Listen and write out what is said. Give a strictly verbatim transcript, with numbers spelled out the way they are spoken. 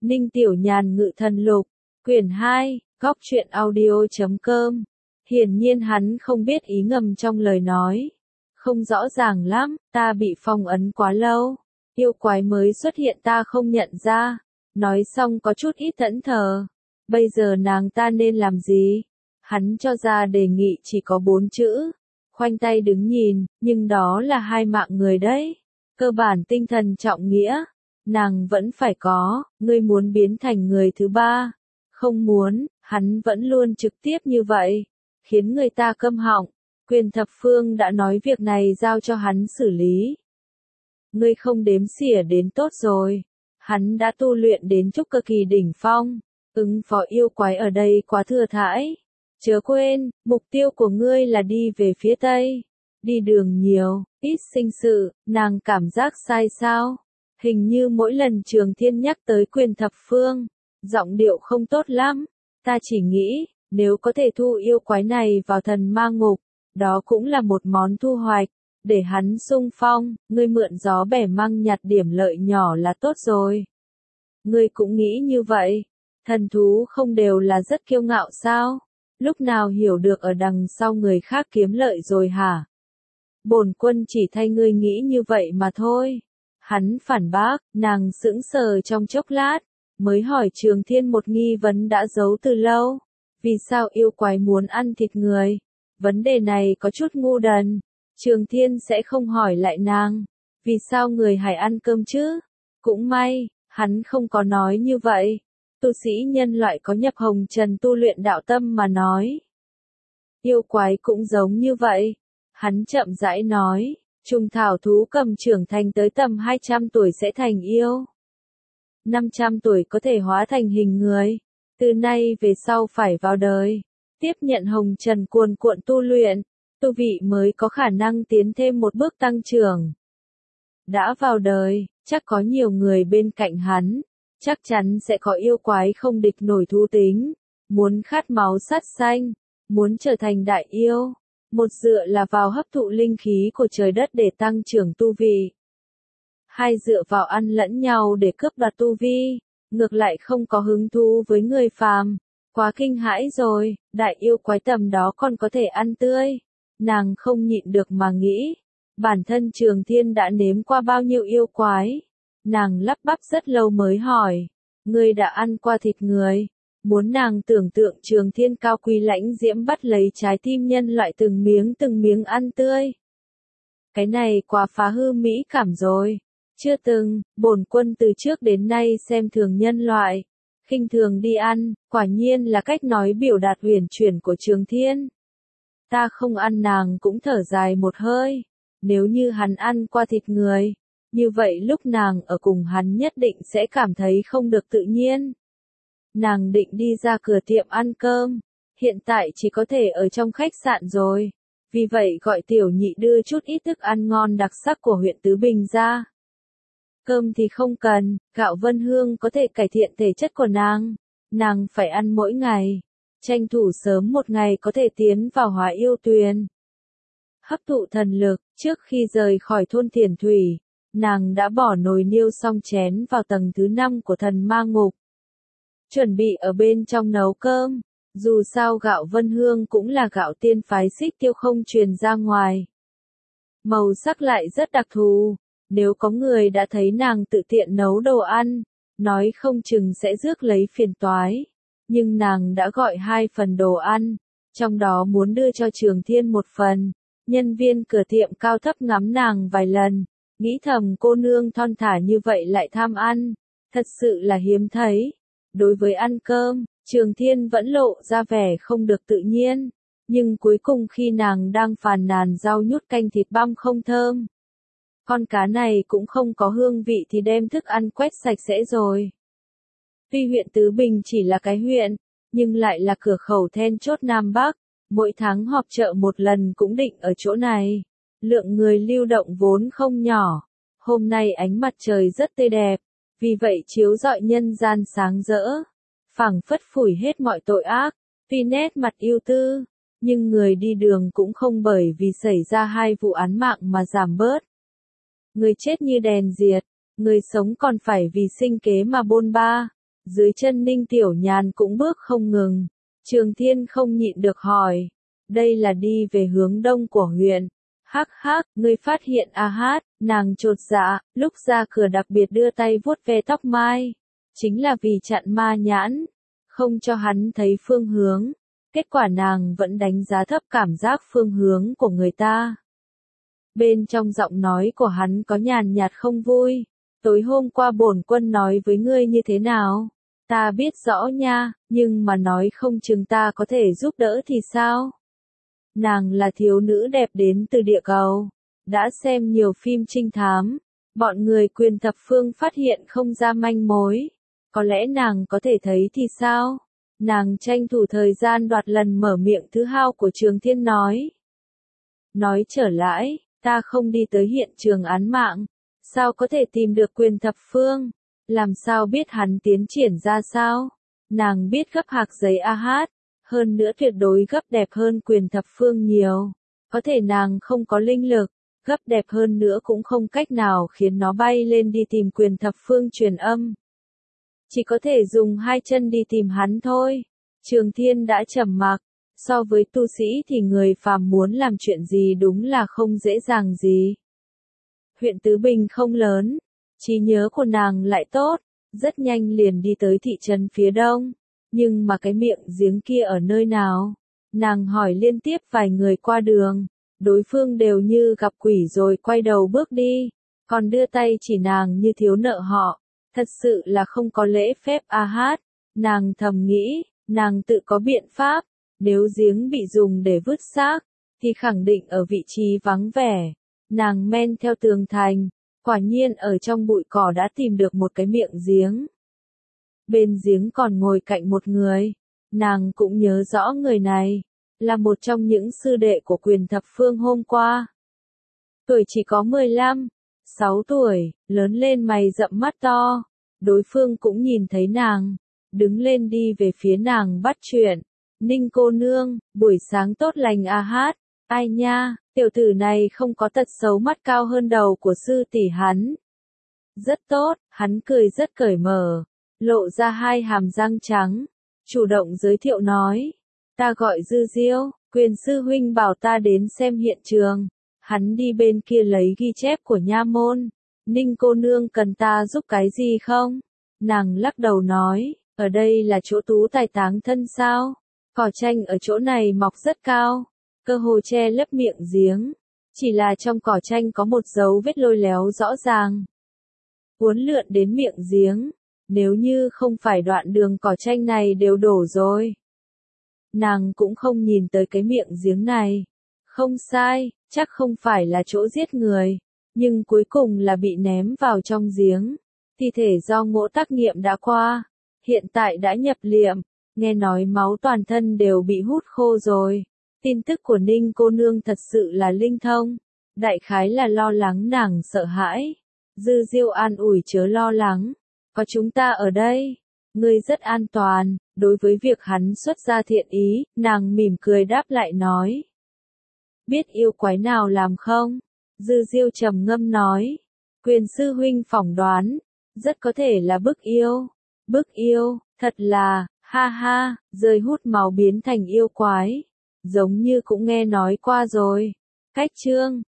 Ninh Tiểu Nhàn Ngự Thần Lục, quyển hai, góc truyện audio chấm com. Hiển nhiên hắn không biết ý ngầm trong lời nói. Không rõ ràng lắm, ta bị phong ấn quá lâu. Yêu quái mới xuất hiện ta không nhận ra. Nói xong có chút ít thẫn thờ. Bây giờ nàng ta nên làm gì? Hắn cho ra đề nghị chỉ có bốn chữ. Khoanh tay đứng nhìn, nhưng đó là hai mạng người đấy. Cơ bản tinh thần trọng nghĩa. Nàng vẫn phải có, ngươi muốn biến thành người thứ ba. Không muốn, hắn vẫn luôn trực tiếp như vậy. Khiến người ta câm họng. Quyền thập phương đã nói việc này giao cho hắn xử lý. Ngươi không đếm xỉa đến tốt rồi. Hắn đã tu luyện đến trúc cơ kỳ đỉnh phong. Ứng phó yêu quái ở đây quá thừa thãi. Chớ quên, mục tiêu của ngươi là đi về phía tây. Đi đường nhiều, ít sinh sự, nàng cảm giác sai sao? Hình như mỗi lần Trường Thiên nhắc tới quyền thập phương, giọng điệu không tốt lắm. Ta chỉ nghĩ, nếu có thể thu yêu quái này vào thần ma ngục, đó cũng là một món thu hoạch. Để hắn xung phong, ngươi mượn gió bẻ măng nhặt điểm lợi nhỏ là tốt rồi. Ngươi cũng nghĩ như vậy. Thần thú không đều là rất kiêu ngạo sao? Lúc nào hiểu được ở đằng sau người khác kiếm lợi rồi hả? Bổn quân chỉ thay ngươi nghĩ như vậy mà thôi. Hắn phản bác, nàng sững sờ trong chốc lát, mới hỏi Trường Thiên một nghi vấn đã giấu từ lâu. Vì sao yêu quái muốn ăn thịt người? Vấn đề này có chút ngu đần. Trường Thiên sẽ không hỏi lại nàng. Vì sao người hải ăn cơm chứ? Cũng may, hắn không có nói như vậy. Tu sĩ nhân loại có nhập hồng trần tu luyện đạo tâm mà nói. Yêu quái cũng giống như vậy. Hắn chậm rãi nói, trùng thảo thú cầm trưởng thành tới tầm hai trăm tuổi sẽ thành yêu. năm trăm tuổi có thể hóa thành hình người. Từ nay về sau phải vào đời. Tiếp nhận hồng trần cuồn cuộn tu luyện. Tu vị mới có khả năng tiến thêm một bước tăng trưởng. Đã vào đời, chắc có nhiều người bên cạnh hắn. Chắc chắn sẽ có yêu quái không địch nổi thú tính. Muốn khát máu sát sanh. Muốn trở thành đại yêu. Một dựa là vào hấp thụ linh khí của trời đất để tăng trưởng tu vi. Hai dựa vào ăn lẫn nhau để cướp đoạt tu vi. Ngược lại không có hứng thú với người phàm. Quá kinh hãi rồi, đại yêu quái tầm đó còn có thể ăn tươi. Nàng không nhịn được mà nghĩ. Bản thân Trường Thiên đã nếm qua bao nhiêu yêu quái. Nàng lắp bắp rất lâu mới hỏi. Ngươi đã ăn qua thịt người. Muốn nàng tưởng tượng Trường Thiên cao quý lãnh diễm bắt lấy trái tim nhân loại từng miếng từng miếng ăn tươi. Cái này quá phá hư mỹ cảm rồi. Chưa từng, bổn quân từ trước đến nay xem thường nhân loại. Khinh thường đi ăn, quả nhiên là cách nói biểu đạt huyền chuyển của Trường Thiên. Ta không ăn nàng cũng thở dài một hơi. Nếu như hắn ăn qua thịt người, như vậy lúc nàng ở cùng hắn nhất định sẽ cảm thấy không được tự nhiên. Nàng định đi ra cửa tiệm ăn cơm, hiện tại chỉ có thể ở trong khách sạn rồi. Vì vậy gọi tiểu nhị đưa chút ít thức ăn ngon đặc sắc của huyện Tứ Bình ra. Cơm thì không cần, gạo Vân Hương có thể cải thiện thể chất của nàng. Nàng phải ăn mỗi ngày. Tranh thủ sớm một ngày có thể tiến vào Hóa Yêu Tuyền. Hấp thụ thần lực, trước khi rời khỏi thôn Thiền Thủy, nàng đã bỏ nồi niêu xong chén vào tầng thứ năm của thần ma ngục. Chuẩn bị ở bên trong nấu cơm. Dù sao gạo Vân Hương cũng là gạo tiên phái Xích Tiêu không truyền ra ngoài. Màu sắc lại rất đặc thù. Nếu có người đã thấy nàng tự tiện nấu đồ ăn, nói không chừng sẽ rước lấy phiền toái. Nhưng nàng đã gọi hai phần đồ ăn, trong đó muốn đưa cho Trường Thiên một phần. Nhân viên cửa tiệm cao thấp ngắm nàng vài lần, nghĩ thầm cô nương thon thả như vậy lại tham ăn, thật sự là hiếm thấy. Đối với ăn cơm, Trường Thiên vẫn lộ ra vẻ không được tự nhiên, nhưng cuối cùng khi nàng đang phàn nàn rau nhút canh thịt băm không thơm, con cá này cũng không có hương vị thì đem thức ăn quét sạch sẽ rồi. Tuy huyện Tứ Bình chỉ là cái huyện, nhưng lại là cửa khẩu then chốt Nam Bắc, mỗi tháng họp chợ một lần cũng định ở chỗ này. Lượng người lưu động vốn không nhỏ. Hôm nay ánh mặt trời rất tươi đẹp, vì vậy chiếu rọi nhân gian sáng rỡ, phảng phất phủi hết mọi tội ác. Tuy nét mặt ưu tư, nhưng người đi đường cũng không bởi vì xảy ra hai vụ án mạng mà giảm bớt. Người chết như đèn diệt, người sống còn phải vì sinh kế mà bôn ba. Dưới chân Ninh Tiểu Nhàn cũng bước không ngừng. Trường Thiên không nhịn được hỏi. Đây là đi về hướng đông của huyện. Hắc hắc, ngươi phát hiện A Hát, nàng chột dạ, lúc ra cửa đặc biệt đưa tay vuốt ve tóc mai. Chính là vì chặn ma nhãn, không cho hắn thấy phương hướng. Kết quả nàng vẫn đánh giá thấp cảm giác phương hướng của người ta. Bên trong giọng nói của hắn có nhàn nhạt không vui. Tối hôm qua bổn quân nói với ngươi như thế nào? Ta biết rõ nha, nhưng mà nói không chừng ta có thể giúp đỡ thì sao? Nàng là thiếu nữ đẹp đến từ địa cầu. Đã xem nhiều phim trinh thám. Bọn người quyền thập phương phát hiện không ra manh mối. Có lẽ nàng có thể thấy thì sao? Nàng tranh thủ thời gian đoạt lần mở miệng thứ hao của Trường Thiên nói. Nói trở lại, ta không đi tới hiện trường án mạng. Sao có thể tìm được quyền thập phương? Làm sao biết hắn tiến triển ra sao? Nàng biết gấp hạc giấy A Hát. Hơn nữa tuyệt đối gấp đẹp hơn quyền thập phương nhiều. Có thể nàng không có linh lực. Gấp đẹp hơn nữa cũng không cách nào khiến nó bay lên đi tìm quyền thập phương truyền âm. Chỉ có thể dùng hai chân đi tìm hắn thôi. Trường Thiên đã trầm mặc. So với tu sĩ thì người phàm muốn làm chuyện gì đúng là không dễ dàng gì. Huyện Tứ Bình không lớn. Trí nhớ của nàng lại tốt. Rất nhanh liền đi tới thị trấn phía đông. Nhưng mà cái miệng giếng kia ở nơi nào? Nàng hỏi liên tiếp vài người qua đường. Đối phương đều như gặp quỷ rồi quay đầu bước đi. Còn đưa tay chỉ nàng như thiếu nợ họ. Thật sự là không có lễ phép A Hát. Nàng thầm nghĩ, nàng tự có biện pháp. Nếu giếng bị dùng để vứt xác, thì khẳng định ở vị trí vắng vẻ. Nàng men theo tường thành. Quả nhiên ở trong bụi cỏ đã tìm được một cái miệng giếng. Bên giếng còn ngồi cạnh một người. Nàng cũng nhớ rõ người này. Là một trong những sư đệ của quyền thập phương hôm qua. Tuổi chỉ có mười lăm, sáu tuổi, lớn lên mày rậm mắt to. Đối phương cũng nhìn thấy nàng. Đứng lên đi về phía nàng bắt chuyện. Ninh cô nương, buổi sáng tốt lành A Hát. Ai nha, tiểu tử này không có tật xấu mắt cao hơn đầu của sư tỷ hắn. Rất tốt, hắn cười rất cởi mở. Lộ ra hai hàm răng trắng. Chủ động giới thiệu nói. Ta gọi Dư Diêu, quyền sư huynh bảo ta đến xem hiện trường. Hắn đi bên kia lấy ghi chép của nha môn. Ninh cô nương cần ta giúp cái gì không? Nàng lắc đầu nói, ở đây là chỗ tú tài táng thân sao? Cỏ tranh ở chỗ này mọc rất cao. Cơ hồ che lấp miệng giếng. Chỉ là trong cỏ tranh có một dấu vết lôi léo rõ ràng. Uốn lượn đến miệng giếng. Nếu như không phải đoạn đường cỏ tranh này đều đổ rồi. Nàng cũng không nhìn tới cái miệng giếng này. Không sai, chắc không phải là chỗ giết người. Nhưng cuối cùng là bị ném vào trong giếng. Thi thể do ngộ tác nghiệm đã qua. Hiện tại đã nhập liệm. Nghe nói máu toàn thân đều bị hút khô rồi. Tin tức của Ninh cô nương thật sự là linh thông. Đại khái là lo lắng nàng sợ hãi. Dư Diêu an ủi chớ lo lắng. Có chúng ta ở đây. Ngươi rất an toàn. Đối với việc hắn xuất ra thiện ý, nàng mỉm cười đáp lại nói. Biết yêu quái nào làm không? Dư Diêu trầm ngâm nói. Quyền sư huynh phỏng đoán. Rất có thể là bức yêu. Bức yêu, thật là, ha ha, rơi hút máu biến thành yêu quái. Giống như cũng nghe nói qua rồi. Cách chương.